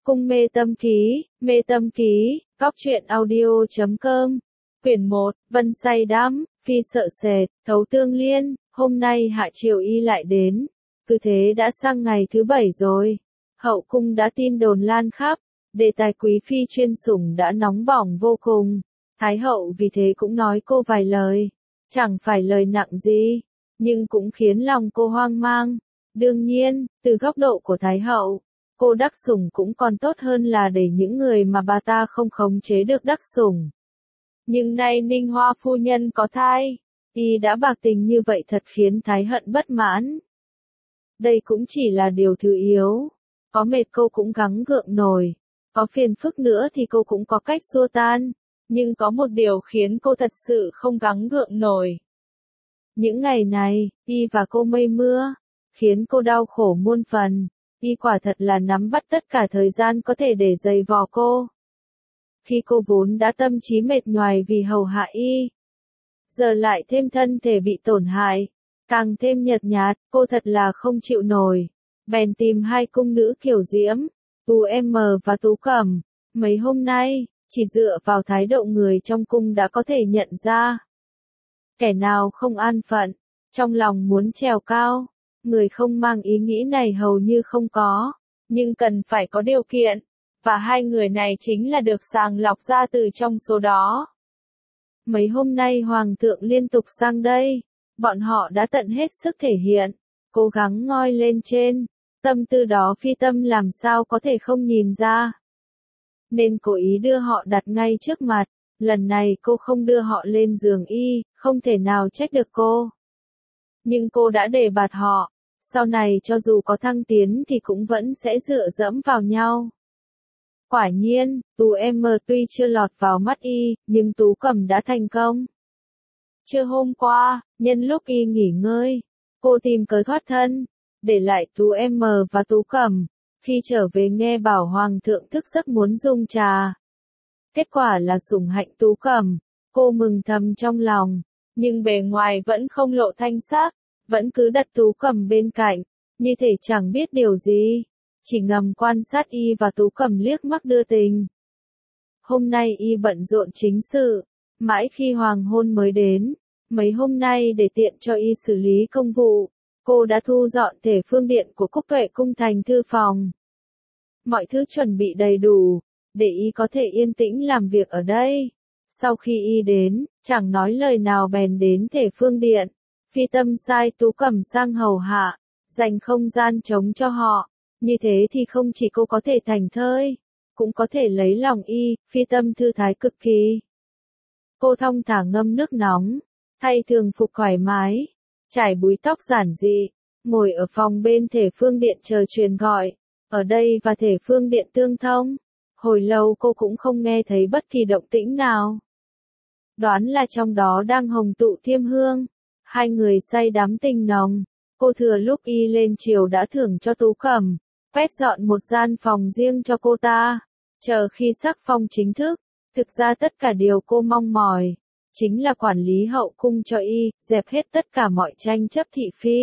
Cung mê tâm ký, góc truyện audio.com, quyển 1, Vân say đắm, phi sợ sệt, thấu tương liên, hôm nay hạ triều y lại đến, cứ thế đã sang ngày thứ 7 rồi. Hậu cung đã tin đồn lan khắp, đề tài quý phi chuyên sủng đã nóng bỏng vô cùng. Thái hậu vì thế cũng nói cô vài lời, chẳng phải lời nặng gì, nhưng cũng khiến lòng cô hoang mang. Đương nhiên, từ góc độ của Thái hậu, cô đắc sủng cũng còn tốt hơn là để những người mà bà ta không khống chế được đắc sủng. Nhưng nay Ninh Hoa phu nhân có thai, y đã bạc tình như vậy thật khiến Thái hận bất mãn. Đây cũng chỉ là điều thứ yếu, có mệt cô cũng gắng gượng nổi, có phiền phức nữa thì cô cũng có cách xua tan, nhưng có một điều khiến cô thật sự không gắng gượng nổi. Những ngày này, y và cô mây mưa, khiến cô đau khổ muôn phần, y quả thật là nắm bắt tất cả thời gian có thể để giày vò cô. Khi cô vốn đã tâm trí mệt nhoài vì hầu hạ y, giờ lại thêm thân thể bị tổn hại, càng thêm nhợt nhạt, cô thật là không chịu nổi. Bèn tìm hai cung nữ kiểu diễm, Tú Em và Tú Cẩm. Mấy hôm nay, chỉ dựa vào thái độ người trong cung đã có thể nhận ra. Kẻ nào không an phận, trong lòng muốn trèo cao, người không mang ý nghĩ này hầu như không có, nhưng cần phải có điều kiện, và hai người này chính là được sàng lọc ra từ trong số đó. Mấy hôm nay Hoàng thượng liên tục sang đây, bọn họ đã tận hết sức thể hiện, cố gắng ngoi lên trên, tâm tư đó Phi Tâm làm sao có thể không nhìn ra. Nên cố ý đưa họ đặt ngay trước mặt, lần này cô không đưa họ lên giường y, không thể nào trách được cô. Nhưng cô đã đề bạt họ, sau này cho dù có thăng tiến thì cũng vẫn sẽ dựa dẫm vào nhau. Quả nhiên, Tú Em tuy chưa lọt vào mắt y, nhưng Tú Cẩm đã thành công. Trưa hôm qua, nhân lúc y nghỉ ngơi, cô tìm cớ thoát thân, để lại Tú Em và Tú Cẩm. Khi trở về nghe bảo Hoàng thượng thức giấc muốn dùng trà. Kết quả là sủng hạnh Tú Cẩm, cô mừng thầm trong lòng, nhưng bề ngoài vẫn không lộ thanh sắc, vẫn cứ đặt Tú Cẩm bên cạnh, như thể chẳng biết điều gì, chỉ ngầm quan sát y và Tú Cẩm liếc mắt đưa tình. Hôm nay y bận rộn chính sự, mãi khi hoàng hôn mới đến, mấy hôm nay để tiện cho y xử lý công vụ, cô đã thu dọn thể phương điện của Cúc Tuệ cung thành thư phòng. Mọi thứ chuẩn bị đầy đủ, để y có thể yên tĩnh làm việc ở đây. Sau khi y đến, chẳng nói lời nào bèn đến thể phương điện. Phi Tâm sai Tú Cẩm sang hầu hạ, dành không gian trống cho họ. Như thế thì không chỉ cô có thể thành thơi, cũng có thể lấy lòng y. Phi Tâm thư thái cực kỳ. Cô thong thả ngâm nước nóng, thay thường phục thoải mái, trải búi tóc giản dị, ngồi ở phòng bên thể phương điện chờ truyền gọi. Ở đây và thể phương điện tương thông, hồi lâu cô cũng không nghe thấy bất kỳ động tĩnh nào. Đoán là trong đó đang hồng tụ thiêm hương, hai người say đắm tình nồng. Cô thừa lúc y lên triều đã thưởng cho Tú Cẩm, quét dọn một gian phòng riêng cho cô ta. Chờ khi sắc phong chính thức, thực ra tất cả điều cô mong mỏi, chính là quản lý hậu cung cho y, dẹp hết tất cả mọi tranh chấp thị phi.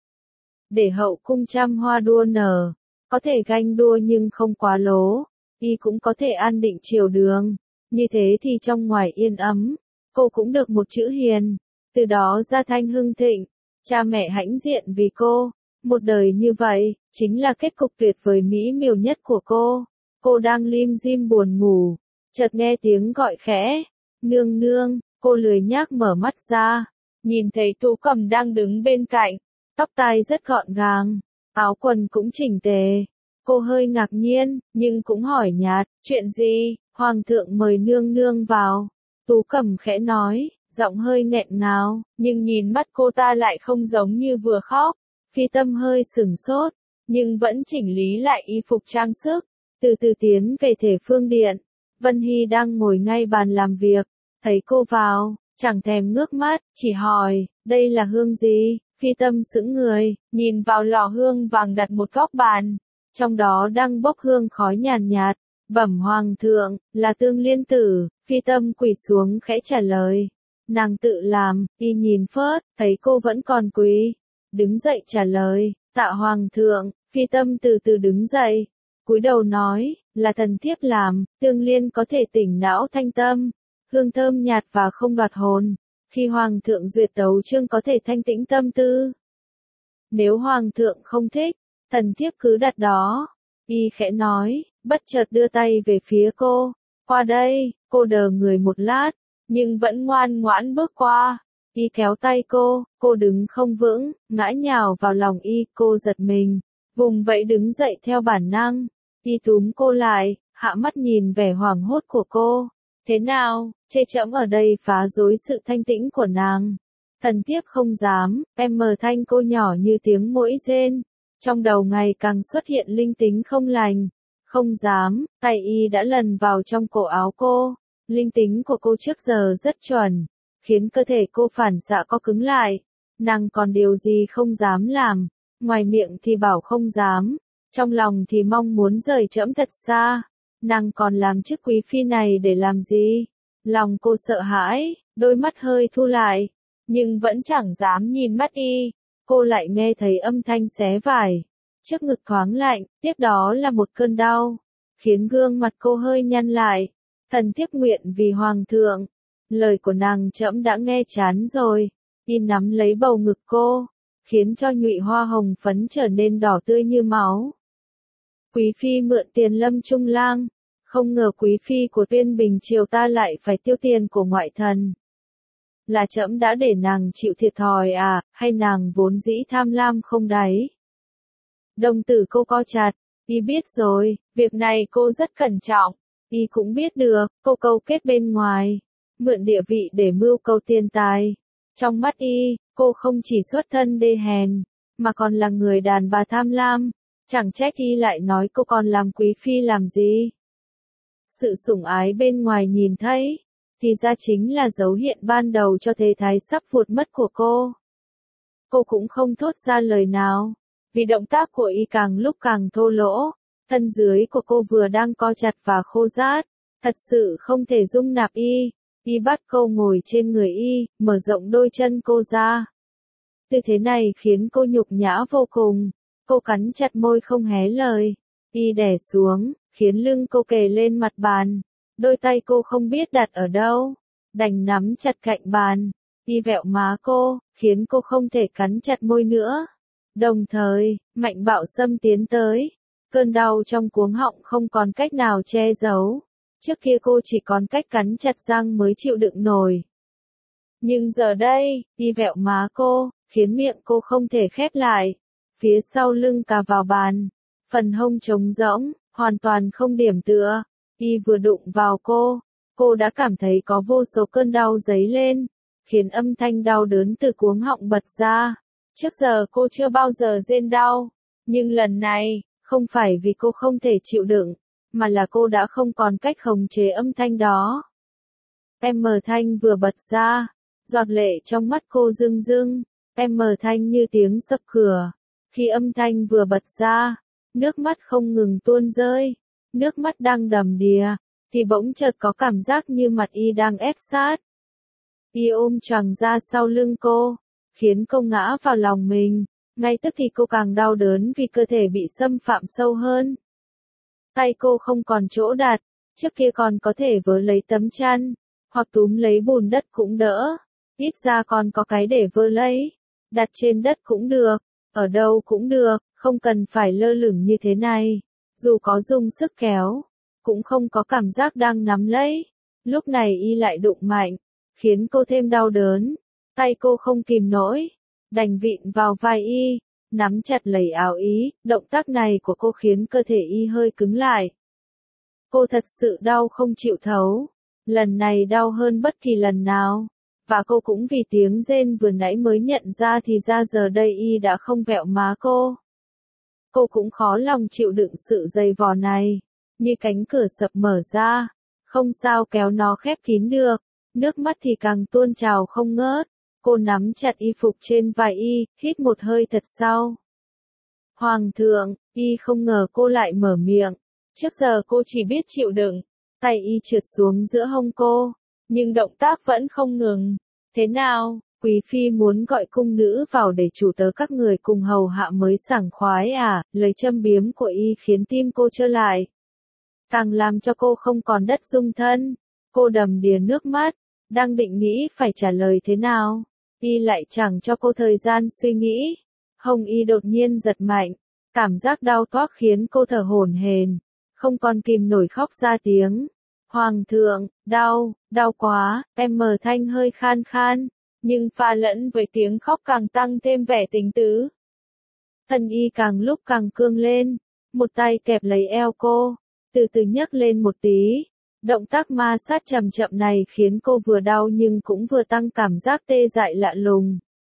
Để hậu cung trăm hoa đua nở. Có thể ganh đua nhưng không quá lố, y cũng có thể an định triều đường, như thế thì trong ngoài yên ấm, cô cũng được một chữ hiền, từ đó gia thanh hưng thịnh, cha mẹ hãnh diện vì cô, một đời như vậy, chính là kết cục tuyệt vời mỹ miều nhất của cô. Cô đang lim dim buồn ngủ, chợt nghe tiếng gọi khẽ, nương nương, cô lười nhác mở mắt ra, nhìn thấy Tú Cẩm đang đứng bên cạnh, tóc tai rất gọn gàng. Áo quần cũng chỉnh tề. Cô hơi ngạc nhiên, nhưng cũng hỏi nhạt, chuyện gì, Hoàng thượng mời nương nương vào. Tú Cẩm khẽ nói, giọng hơi nghẹn ngào, nhưng nhìn mắt cô ta lại không giống như vừa khóc. Phi Tâm hơi sửng sốt, nhưng vẫn chỉnh lý lại y phục trang sức, từ từ tiến về thể phương điện. Vân Hy đang ngồi ngay bàn làm việc, thấy cô vào, chẳng thèm ngước mắt, chỉ hỏi, đây là hương gì? Phi Tâm sững người, nhìn vào lò hương vàng đặt một góc bàn, trong đó đang bốc hương khói nhàn nhạt, bẩm Hoàng thượng, là Tương Liên tử. Phi Tâm quỳ xuống khẽ trả lời, nàng tự làm. Y nhìn phớt, thấy cô vẫn còn quỳ, đứng dậy trả lời, tạ Hoàng thượng. Phi Tâm từ từ đứng dậy, cúi đầu nói, là thần thiếp làm, tương liên có thể tỉnh não thanh tâm, hương thơm nhạt và không đoạt hồn, khi hoàng thượng duyệt tấu chương có thể thanh tĩnh tâm tư. Nếu hoàng thượng không thích, thần thiếp cứ đặt đó. Y khẽ nói, bất chợt đưa tay về phía cô, qua đây, cô đờ người một lát, nhưng vẫn ngoan ngoãn bước qua. Y kéo tay cô đứng không vững, ngã nhào vào lòng y, cô giật mình, vùng vẫy đứng dậy theo bản năng. Y túm cô lại, hạ mắt nhìn vẻ hoảng hốt của cô. Thế nào, chê trẫm ở đây phá rối sự thanh tĩnh của nàng. Thần thiếp không dám, em mờ thanh cô nhỏ như tiếng muỗi rên. Trong đầu ngày càng xuất hiện linh tính không lành. Không dám, tay y đã lần vào trong cổ áo cô. Linh tính của cô trước giờ rất chuẩn, khiến cơ thể cô phản xạ co cứng lại. Nàng còn điều gì không dám làm, ngoài miệng thì bảo không dám, trong lòng thì mong muốn rời trẫm thật xa. Nàng còn làm chức quý phi này để làm gì? Lòng cô sợ hãi, đôi mắt hơi thu lại, nhưng vẫn chẳng dám nhìn mắt y. Cô lại nghe thấy âm thanh xé vải, trước ngực thoáng lạnh, tiếp đó là một cơn đau, khiến gương mặt cô hơi nhăn lại. Thần thiếp nguyện vì hoàng thượng. Lời của nàng trẫm đã nghe chán rồi. Y nắm lấy bầu ngực cô, khiến cho nhụy hoa hồng phấn trở nên đỏ tươi như máu. Quý phi mượn tiền Lâm Trung Lang, không ngờ quý phi của Tuyên Bình triều ta lại phải tiêu tiền của ngoại thần. Là trẫm đã để nàng chịu thiệt thòi à, hay nàng vốn dĩ tham lam không đáy? Đồng tử cô co chặt, y biết rồi, việc này cô rất cẩn trọng, y cũng biết được, cô câu kết bên ngoài, mượn địa vị để mưu cầu tiền tài. Trong mắt y, cô không chỉ xuất thân đê hèn, mà còn là người đàn bà tham lam, chẳng trách y lại nói cô còn làm quý phi làm gì. Sự sủng ái bên ngoài nhìn thấy, thì ra chính là dấu hiện ban đầu cho thế thái sắp vụt mất của cô. Cô cũng không thốt ra lời nào, vì động tác của y càng lúc càng thô lỗ, thân dưới của cô vừa đang co chặt và khô rát, thật sự không thể dung nạp y. Y bắt cô ngồi trên người y, mở rộng đôi chân cô ra. Tư thế này khiến cô nhục nhã vô cùng, cô cắn chặt môi không hé lời. Y đè xuống, khiến lưng cô kề lên mặt bàn, đôi tay cô không biết đặt ở đâu, đành nắm chặt cạnh bàn. Y vẹo má cô, khiến cô không thể cắn chặt môi nữa. Đồng thời, mạnh bạo xâm tiến tới, cơn đau trong cuống họng không còn cách nào che giấu. Trước kia cô chỉ còn cách cắn chặt răng mới chịu đựng nổi. Nhưng giờ đây, y vẹo má cô, khiến miệng cô không thể khép lại. Phía sau lưng cà vào bàn, phần hông trống rỗng, hoàn toàn không điểm tựa. Y vừa đụng vào cô đã cảm thấy có vô số cơn đau dấy lên, khiến âm thanh đau đớn từ cuống họng bật ra. Trước giờ cô chưa bao giờ rên đau, nhưng lần này, không phải vì cô không thể chịu đựng, mà là cô đã không còn cách khống chế âm thanh đó. M thanh vừa bật ra, giọt lệ trong mắt cô rưng rưng, M thanh như tiếng sập cửa. Khi âm thanh vừa bật ra, nước mắt không ngừng tuôn rơi, nước mắt đang đầm đìa, thì bỗng chợt có cảm giác như mặt y đang ép sát. Y ôm choàng ra sau lưng cô, khiến cô ngã vào lòng mình, ngay tức thì cô càng đau đớn vì cơ thể bị xâm phạm sâu hơn. Tay cô không còn chỗ đặt, trước kia còn có thể vớ lấy tấm chăn, hoặc túm lấy bùn đất cũng đỡ, ít ra còn có cái để vơ lấy, đặt trên đất cũng được, ở đâu cũng được, không cần phải lơ lửng như thế này, dù có dùng sức kéo, cũng không có cảm giác đang nắm lấy. Lúc này y lại đụng mạnh, khiến cô thêm đau đớn, tay cô không kìm nổi, đành vịn vào vai y, nắm chặt lấy áo y, động tác này của cô khiến cơ thể y hơi cứng lại. Cô thật sự đau không chịu thấu, lần này đau hơn bất kỳ lần nào, và cô cũng vì tiếng rên vừa nãy mới nhận ra thì ra giờ đây y đã không vẹo má cô. Cô cũng khó lòng chịu đựng sự dày vò này, như cánh cửa sập mở ra, không sao kéo nó khép kín được, nước mắt thì càng tuôn trào không ngớt. Cô nắm chặt y phục trên vai y, hít một hơi thật sâu. Hoàng thượng, y không ngờ cô lại mở miệng. Trước giờ cô chỉ biết chịu đựng, tay y trượt xuống giữa hông cô, nhưng động tác vẫn không ngừng. Thế nào, Quý phi muốn gọi cung nữ vào để chủ tớ các người cùng hầu hạ mới sảng khoái à, lời châm biếm của y khiến tim cô trơ lại. Càng làm cho cô không còn đất dung thân. Cô đầm đìa nước mắt, đang định nghĩ phải trả lời thế nào. Y lại chẳng cho cô thời gian suy nghĩ. Hông y đột nhiên giật mạnh. Cảm giác đau toác khiến cô thở hổn hển, không còn kìm nổi khóc ra tiếng. Hoàng thượng, đau quá, em mờ thanh hơi khan khan, nhưng pha lẫn với tiếng khóc càng tăng thêm vẻ tình tứ. Thân y càng lúc càng cương lên, một tay kẹp lấy eo cô, từ từ nhấc lên một tí. Động tác ma sát chậm chậm này khiến cô vừa đau nhưng cũng vừa tăng cảm giác tê dại lạ lùng.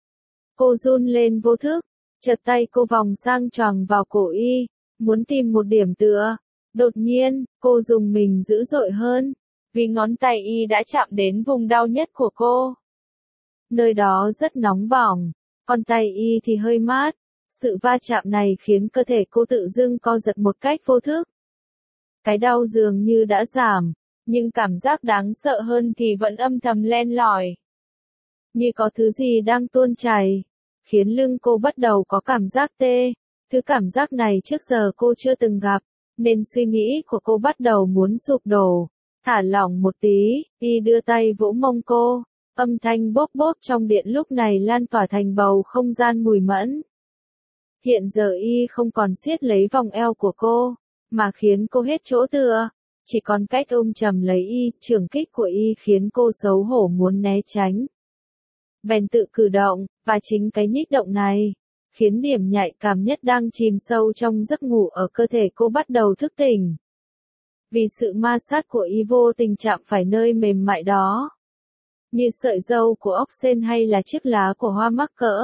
Cô run lên vô thức, chợt tay cô vòng sang choàng vào cổ y, muốn tìm một điểm tựa. Đột nhiên, cô dùng mình dữ dội hơn, vì ngón tay y đã chạm đến vùng đau nhất của cô. Nơi đó rất nóng bỏng, còn tay y thì hơi mát. Sự va chạm này khiến cơ thể cô tự dưng co giật một cách vô thức. Cái đau dường như đã giảm, nhưng cảm giác đáng sợ hơn thì vẫn âm thầm len lỏi. Như có thứ gì đang tuôn chảy, khiến lưng cô bắt đầu có cảm giác tê. Thứ cảm giác này trước giờ cô chưa từng gặp, nên suy nghĩ của cô bắt đầu muốn sụp đổ. Thả lỏng một tí, y đưa tay vỗ mông cô. Âm thanh bốp bốp trong điện lúc này lan tỏa thành bầu không gian mùi mẫn. Hiện giờ y không còn siết lấy vòng eo của cô, mà khiến cô hết chỗ tựa. Chỉ còn cách ôm chầm lấy y, trường kích của y khiến cô xấu hổ muốn né tránh. Bèn tự cử động, và chính cái nhích động này, khiến điểm nhạy cảm nhất đang chìm sâu trong giấc ngủ ở cơ thể cô bắt đầu thức tỉnh. Vì sự ma sát của y vô tình chạm phải nơi mềm mại đó. Như sợi dâu của ốc sên hay là chiếc lá của hoa mắc cỡ.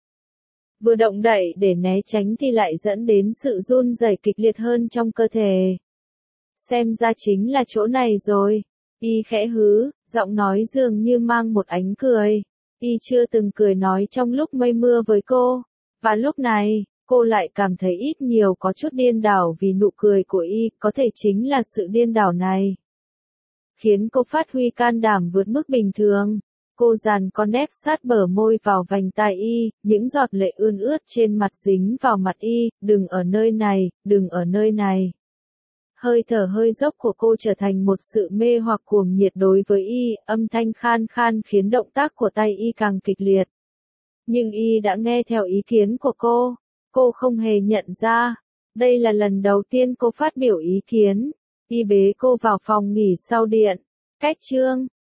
Vừa động đậy để né tránh thì lại dẫn đến sự run rẩy kịch liệt hơn trong cơ thể. Xem ra chính là chỗ này rồi. Y khẽ hứ, giọng nói dường như mang một ánh cười. Y chưa từng cười nói trong lúc mây mưa với cô. Và lúc này, cô lại cảm thấy ít nhiều có chút điên đảo vì nụ cười của y, có thể chính là sự điên đảo này. Khiến cô phát huy can đảm vượt mức bình thường. Cô dàn con nép sát bờ môi vào vành tai y, những giọt lệ ươn ướt trên mặt dính vào mặt y, đừng ở nơi này, đừng ở nơi này. Hơi thở hơi dốc của cô trở thành một sự mê hoặc cuồng nhiệt đối với y, âm thanh khan khan khiến động tác của tay y càng kịch liệt. Nhưng y đã nghe theo ý kiến của cô không hề nhận ra. Đây là lần đầu tiên cô phát biểu ý kiến. Y bế cô vào phòng nghỉ sau điện. Cách chương